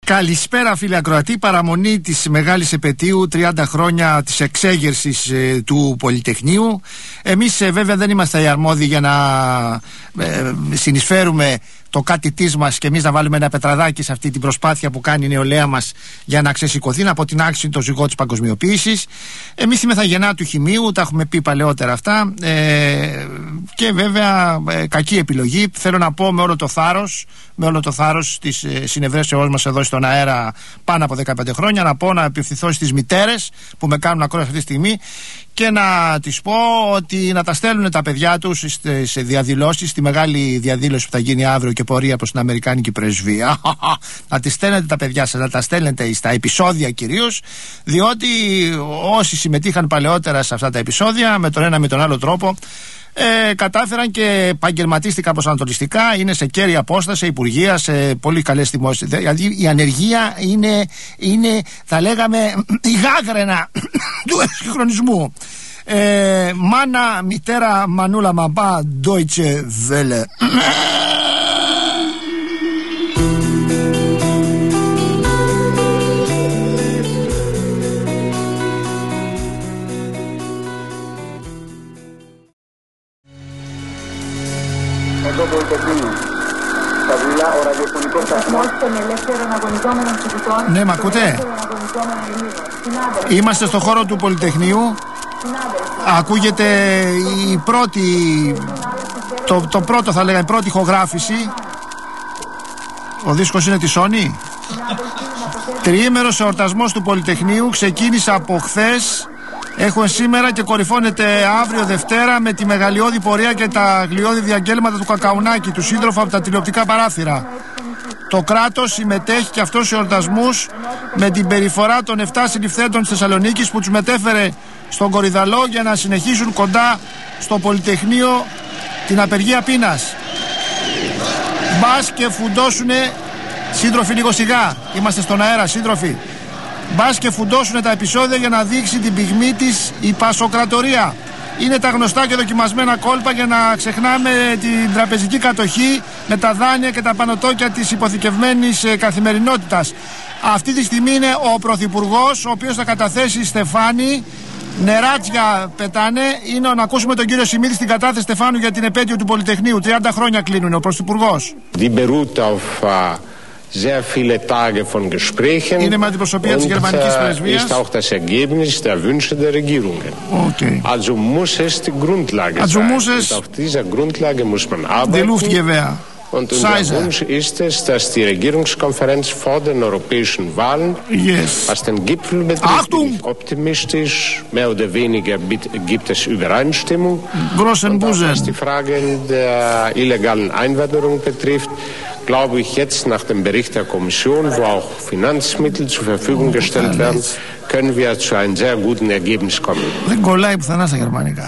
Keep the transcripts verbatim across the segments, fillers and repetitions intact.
Καλησπέρα φίλε ακροατή, παραμονή της μεγάλης επετείου τριάντα χρόνια της εξέγερσης ε, του Πολυτεχνείου. Εμείς ε, βέβαια δεν είμαστε οι αρμόδιοι για να ε, συνεισφέρουμε το κάτι της μας και εμείς να βάλουμε ένα πετραδάκι σε αυτή την προσπάθεια που κάνει η νεολαία μας για να ξεσηκωθεί, να αποτινάξει το ζυγό της παγκοσμιοποίησης. Εμείς είμαστε γεννά του χημείου, τα έχουμε πει παλαιότερα αυτά, ε, και βέβαια ε, κακή επιλογή. Θέλω να πω με όλο το θάρρος, με όλο το θάρρος της ε, συνευρέσεώς μας εδώ στον αέρα πάνω από δεκαπέντε χρόνια, να πω να επιευθυνθώ στις μητέρες που με κάνουν ακρόαση αυτή τη στιγμή και να τις πω ότι να τα στέλνουν τα παιδιά τους σε διαδηλώσεις, στη μεγάλη διαδήλωση που θα γίνει αύριο και πορεία προς την Αμερικάνικη πρεσβεία. Να τις στέλνετε τα παιδιά σας, να τα στέλνετε στα επεισόδια κυρίως, διότι όσοι συμμετείχαν παλαιότερα σε αυτά τα επεισόδια με τον ένα με τον άλλο τρόπο Ε, κατάφεραν και επαγγελματίστηκαν προσανατολιστικά, είναι σε κέρια απόσταση, σε υπουργεία, σε πολύ καλές δημόσιες. Δηλαδή η ανεργία είναι, είναι θα λέγαμε η γάγραινα του εξυγχρονισμού. ε, Μάνα, μητέρα, μανούλα, μαμπά, Deutsche Welle. Ναι, μ' ακούτε? Είμαστε στο χώρο του Πολυτεχνείου. Ακούγεται η πρώτη, το, το πρώτο θα λέγαμε, η πρώτη ηχογράφηση. Ο δίσκος είναι τη Sony. Τριήμερος εορτασμός του Πολυτεχνείου ξεκίνησε από χθες. Έχουμε σήμερα και κορυφώνεται αύριο Δευτέρα με τη μεγαλειώδη πορεία και τα γλιώδη διαγγέλματα του Κακαουνάκη, του σύντροφου από τα τηλεοπτικά παράθυρα. Το κράτος συμμετέχει και αυτός σε εορτασμούς με την περιφορά των επτά συλληφθέντων της Θεσσαλονίκης που τους μετέφερε στον Κορυδαλό για να συνεχίσουν κοντά στο Πολυτεχνείο την απεργία πείνας. Μπας και φουντώσουνε, σύντροφοι, λίγο σιγά, είμαστε στον αέρα σύντροφοι. Μπας και φουντώσουνε τα επεισόδια για να δείξει την πυγμή της η πασοκρατορία. Είναι τα γνωστά και δοκιμασμένα κόλπα για να ξεχνάμε την τραπεζική κατοχή με τα δάνεια και τα πανωτόκια της υποθηκευμένης καθημερινότητας. Αυτή τη στιγμή είναι ο Πρωθυπουργός, ο οποίος θα καταθέσει, Στεφάνη, νεράτσια πετάνε. Είναι να ακούσουμε τον κύριο Σιμίδη στην κατάθεση, Στεφάνου, για την επέτειο του Πολυτεχνείου. τριάντα χρόνια κλείνουν ο Πρωθυπουργός. Sehr viele Tage von Gesprächen und äh, ist auch das Ergebnis der Wünsche der Regierungen. Okay. Also muss es die Grundlage also sein. Muss es und auf dieser Grundlage muss man arbeiten. Und unser Wunsch ist es, dass die Regierungskonferenz vor den europäischen Wahlen, yes. was den Gipfel betrifft, bin ich optimistisch. Mehr oder weniger gibt es Übereinstimmung. Und auch, was die Frage der illegalen Einwanderung betrifft, glaube ich jetzt nach dem Bericht der Kommission, wo auch Finanzmittel zur Verfügung gestellt werden, können wir zu einem sehr guten Ergebnis kommen. Δεν κολλάει πουθενά στα γερμανικά.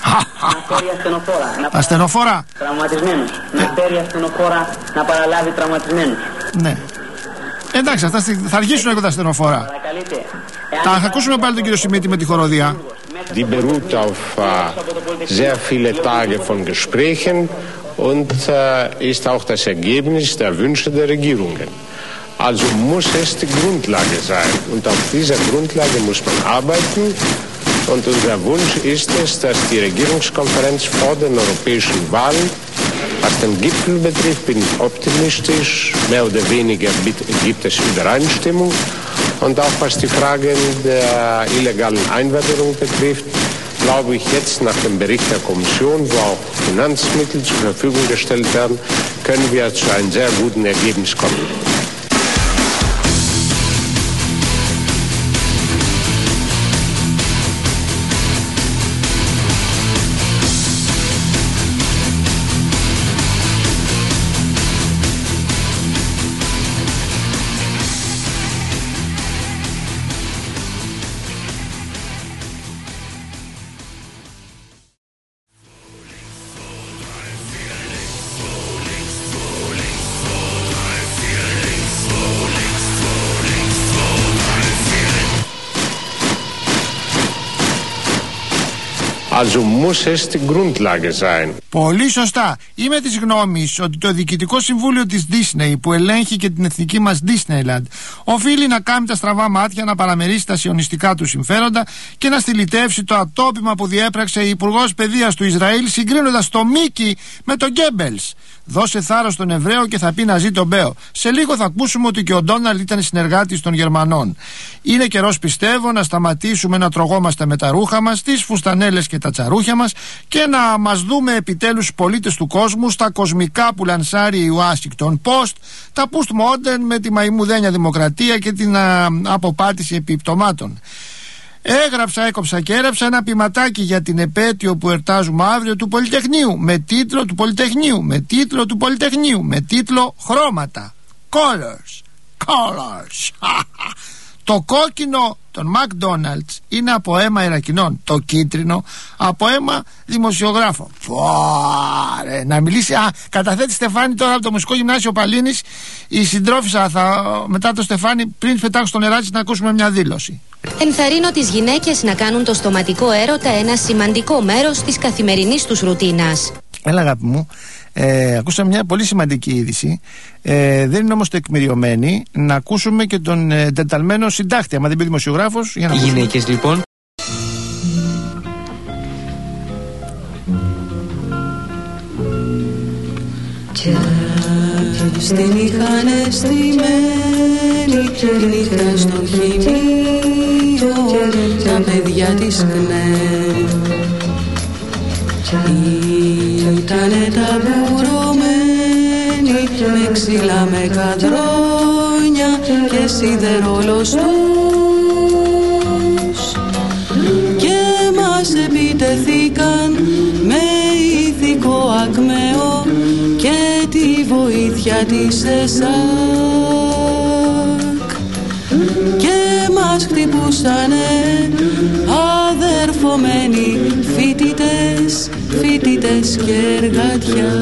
Ασθενοφόρα. Τραυματισμένους. Να φέρει ασθενοφόρα να παραλάβει τραυματισμένους. Ναι. Εντάξει, αυτά θα αρχίσουν και τα ασθενοφόρα. Θα ακούσουμε πάλι τον κύριο Σιμίτη με τη χοροδία. Die beruht auf uh, sehr viele Tage von Gesprächen und uh, ist auch das Ergebnis der Wünsche der Regierungen. Also muss es die Grundlage sein. Und auf dieser Grundlage muss man arbeiten. Und unser Wunsch ist es, dass die Regierungskonferenz vor den europäischen Wahlen, was den Gipfel betrifft, bin ich optimistisch. Mehr oder weniger gibt es Übereinstimmung. Und auch was die Fragen der illegalen Einwanderung betrifft, glaube ich jetzt nach dem Bericht der Kommission, wo auch Finanzmittel zur Verfügung gestellt werden, können wir zu einem sehr guten Ergebnis kommen. Also muss es die Grundlage sein. Πολύ σωστά. Είμαι της γνώμης ότι το Διοικητικό Συμβούλιο της Disney, που ελέγχει και την εθνική μας Disneyland, οφείλει να κάνει τα στραβά μάτια, να παραμερίσει τα σιωνιστικά του συμφέροντα και να στυλιτεύσει το ατόπιμα που διέπραξε η Υπουργός Παιδείας του Ισραήλ, συγκρίνοντας το Μίκη με τον Γκέμπελς. Δώσε θάρρος στον Εβραίο και θα πει να ζει τον Μπέο. Σε λίγο θα ακούσουμε ότι και ο Ντόναλντ ήταν συνεργάτης των Γερμανών. Είναι καιρός, πιστεύω, να σταματήσουμε να τρογόμαστε με τα ρούχα μας, τις φουστανέλες και τα τσαρούχια μας και να μας δούμε επιτέλους τους πολίτες του κόσμου στα κοσμικά που λανσάρει η Washington Post, τα postmodern με τη μαϊμουδένια δημοκρατία και την α, αποπάτηση επιπτωμάτων. Έγραψα, έκοψα και έγραψα ένα ποιηματάκι για την επέτειο που εορτάζουμε αύριο του Πολυτεχνείου, με τίτλο του Πολυτεχνείου, με τίτλο του Πολυτεχνείου, με τίτλο Χρώματα. Colors. Colors. Το κόκκινο των McDonald's είναι από αίμα Ιρακινών. Το κίτρινο από αίμα δημοσιογράφων. Φωάρε, να μιλήσει. Α, καταθέτει Στεφάνη τώρα από το Μουσικό Γυμνάσιο Παλίνης. Η συντρόφισσα θα, μετά το Στεφάνη, πριν πετάξω στο νεράκι, να ακούσουμε μια δήλωση. Ενθαρρύνω τις γυναίκες να κάνουν το στοματικό έρωτα ένα σημαντικό μέρος της καθημερινής τους ρουτίνας. Έλα, αγάπη μου. Ε, ακούσαμε μια πολύ σημαντική είδηση. Ε, δεν είναι όμως τεκμηριωμένη. Να ακούσουμε και τον ε, τεταλμένο συντάκτη. Άμα δεν πει δημοσιογράφος, για να ακούσουμε. Οι γυναίκες λοιπόν. Και στην είχανε στημένη τη νύχτα στο χειμείο, τα παιδιά της κνέ. Ήτανε ταμπουρωμένοι με ξύλα, με καδρόνια και σιδερόλοστούς και μας επιτεθήκαν με ηθικό ακμαίο και τη βοήθεια της ΕΣΑΚ και μας χτυπούσανε αδερφωμένοι φοιτητές, φοιτητές και εργατιά.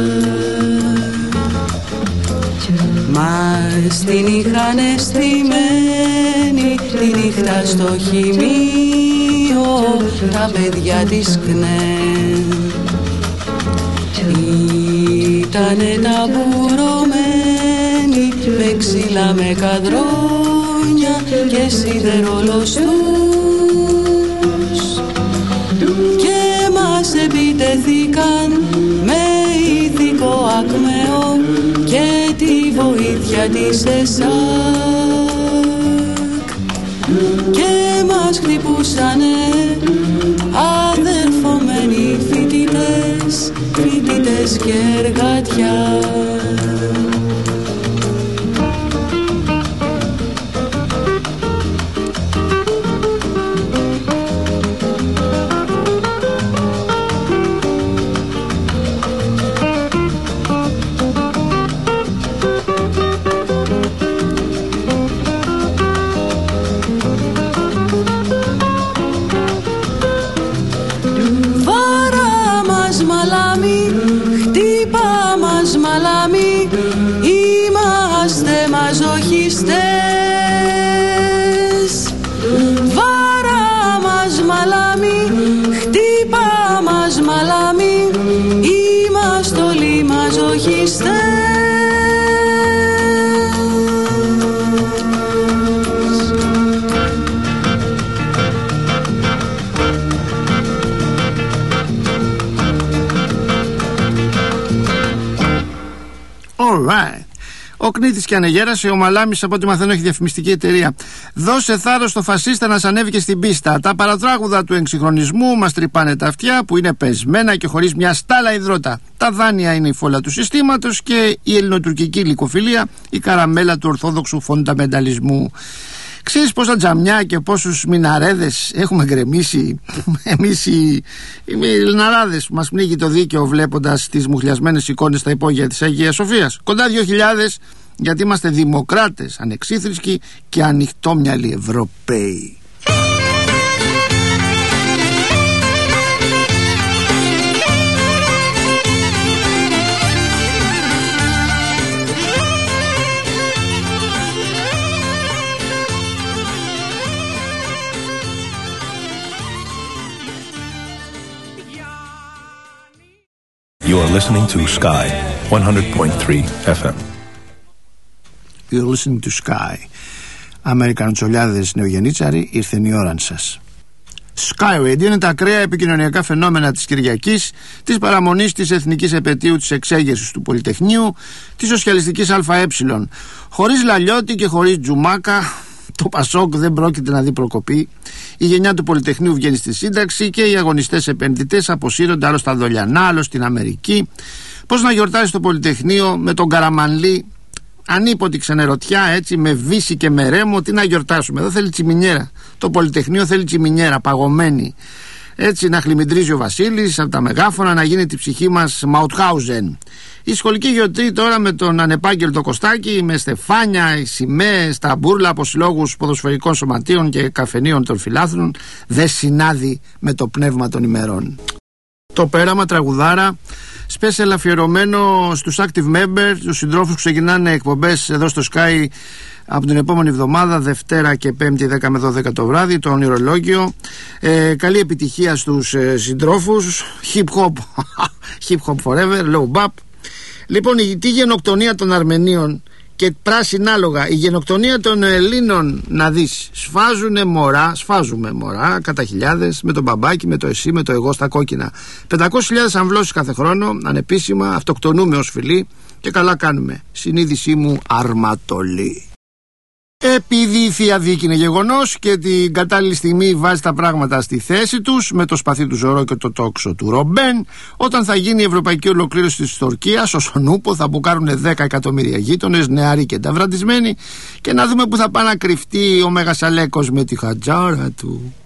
Μας την είχανε στημένη τη νύχτα στο χειμείο, τα παιδιά της ΚΝΕ. Ήτανε ταμπουρωμένοι με ξύλα, με καδρόνια και σιδερόλοστούς και μας επιτεθήκαν με ηθικό ακμαίο και τη βοήθεια της ΕΣΑΚ και μας χτυπούσανε αδερφωμένοι φοιτητές, φοιτητές και εργατιά. Είμαστε μαζοχιστές. Βάρα μας μαλάμι, χτύπα μας μαλάμι, είμαστε όλοι μαζοχιστές. All right. Ο Κνήτης και ανεγέρασε, ο Μαλάμης από ό,τι μαθαίνω έχει διαφημιστική εταιρεία. Δώσε θάρρος στο φασίστα να σ' ανέβηκε στην πίστα. Τα παρατράγουδα του εξυγχρονισμού μας τρυπάνε τα αυτιά που είναι πεσμένα και χωρίς μια στάλα υδρότα. Τα δάνεια είναι η φόλα του συστήματος και η ελληνοτουρκική λυκοφιλία η καραμέλα του ορθόδοξου φονταμενταλισμού. Ξέρεις πόσα τζαμιά και πόσους μιναρέδες έχουμε γκρεμίσει εμείς οι, οι ελληναράδες που μας πνίγει το δίκαιο βλέποντας τις μουχλιασμένες εικόνες στα υπόγεια της Αγίας Σοφίας. Κοντά δύο χιλιάδες, γιατί είμαστε δημοκράτες, ανεξίθρησκοι και ανοιχτόμυαλοι Ευρωπαίοι. You're listening to Sky one hundred point three εφ εμ. You're listening to Sky. Αμερικανοτσολιάδες νεογεννήτσαροι, ήρθε η ώρα σας. Sky Radio είναι τα ακραία επικοινωνιακά φαινόμενα της Κυριακής, της παραμονής της εθνικής επετείου της εξέγερσης του Πολυτεχνείου, της σοσιαλιστικής ΑΕ. Χωρίς Λαλιώτη και χωρίς Τζουμάκα, το Πασόκ δεν πρόκειται να δει προκοπή. Η γενιά του Πολυτεχνείου βγαίνει στη σύνταξη και οι αγωνιστές επενδυτές αποσύρονται, άλλο στα Δολιανά, άλλο στην Αμερική. Πώς να γιορτάσει το Πολυτεχνείο με τον Καραμανλή, ανίποτη ξενερωτιά, έτσι, με Βύση και με Ρέμο? Τι να γιορτάσουμε? Εδώ θέλει τσιμινιέρα. Το Πολυτεχνείο θέλει τσιμινιέρα, παγωμένη. Έτσι, να χλιμιντρίζει ο Βασίλης από τα μεγάφωνα, να γίνει τη ψυχή μας Μαουτχάουζεν. Η σχολική γιορτή τώρα με τον ανεπάγγελτο Κωστάκη, με στεφάνια, σημαίες, τα μπούρλα από συλλόγους ποδοσφαιρικών σωματείων και καφενείων των φιλάθλων, δεν συνάδει με το πνεύμα των ημερών. Το πέραμα τραγουδάρα, special αφιερωμένο στους active members, τους συντρόφους που ξεκινάνε εκπομπές εδώ στο Sky από την επόμενη εβδομάδα, Δευτέρα και Πέμπτη δέκα με δώδεκα το βράδυ, το ονειρολόγιο. Ε, καλή επιτυχία στους ε, συντρόφους. Hip hop, hip hop forever, low bap. Λοιπόν, η, τη γενοκτονία των Αρμενίων και πράσινα άλογα, η γενοκτονία των Ελλήνων, να δεις, σφάζουνε μωρά, σφάζουμε μωρά κατά χιλιάδες, με τον μπαμπάκι, με το εσύ, με το εγώ στα κόκκινα. πεντακόσιες χιλιάδες αμβλώσεις κάθε χρόνο, ανεπίσημα, αυτοκτονούμε ως φιλοί και καλά κάνουμε. Συνείδησή μου αρματολή. Επειδή η Θεία Δίκη είναι γεγονός και την κατάλληλη στιγμή βάζει τα πράγματα στη θέση τους, με το σπαθί του Ζωρό και το τόξο του Ρομπέν, όταν θα γίνει η ευρωπαϊκή ολοκλήρωση της Τουρκίας, όσον ούπο θα μπουκάρουν δέκα εκατομμύρια γείτονες, νεαροί και ταυραντισμένοι, και να δούμε που θα πάει να κρυφτεί ο Μέγας Αλέκος με τη χατζάρα του.